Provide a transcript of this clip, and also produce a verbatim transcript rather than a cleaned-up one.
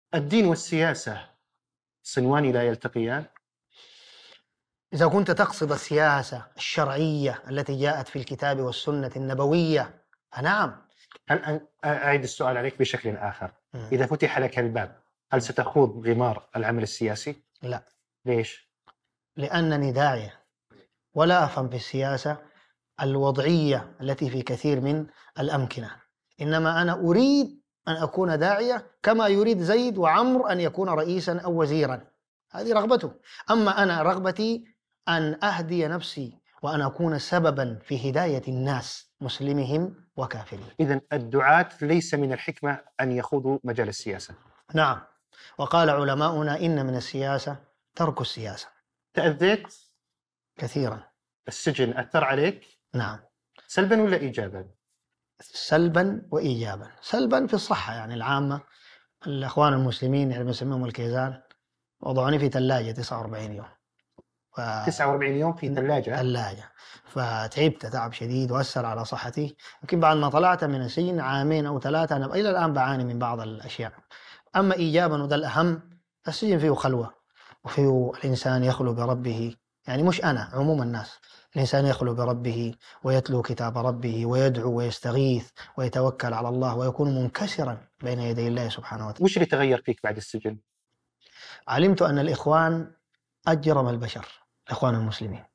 الدين والسياسة صنوان لا يلتقيان؟ إذا كنت تقصد السياسة الشرعية التي جاءت في الكتاب والسنة النبوية فنعم. هل أعيد السؤال عليك بشكل آخر؟ م. إذا فتح لك الباب هل ستخوض غمار العمل السياسي؟ لا. ليش؟ لأنني داعية ولا أفهم في السياسة الوضعية التي في كثير من الأمكنة، إنما أنا أريد أن أكون داعية كما يريد زيد وعمر أن يكون رئيسا أو وزيرا، هذه رغبته. أما أنا رغبتي أن أهدي نفسي وأن أكون سببا في هداية الناس مسلمهم وكافرهم. إذن الدعاة ليس من الحكمة أن يخوضوا مجال السياسة. نعم، وقال علماؤنا إن من السياسة ترك السياسة. تأذيت كثيرا. السجن أثر عليك؟ نعم. سلبا ولا إيجابا؟ سلبا وإيجابا. سلبا في الصحة يعني العامة، الأخوان المسلمين اللي بنسميهم الكيزان وضعوني في ثلاجة تسعة وأربعين يوم. ف... تسعة وأربعين يوم في ثلاجة؟ ثلاجة، فتعبت تعب شديد وأثر على صحتي. يمكن بعد ما طلعت من السجن عامين أو ثلاثة أنا إلى الآن بعاني من بعض الأشياء. أما إيجابا وده الأهم، السجن فيه خلوة وفيه الإنسان يخلو بربه، يعني مش أنا، عموم الناس. الإنسان يخلو بربه ويتلو كتاب ربه ويدعو ويستغيث ويتوكل على الله ويكون منكسرا بين يدي الله سبحانه وتعالى. وش اللي تغير فيك بعد السجن؟ علمت أن الإخوان أجرم البشر، الإخوان المسلمين.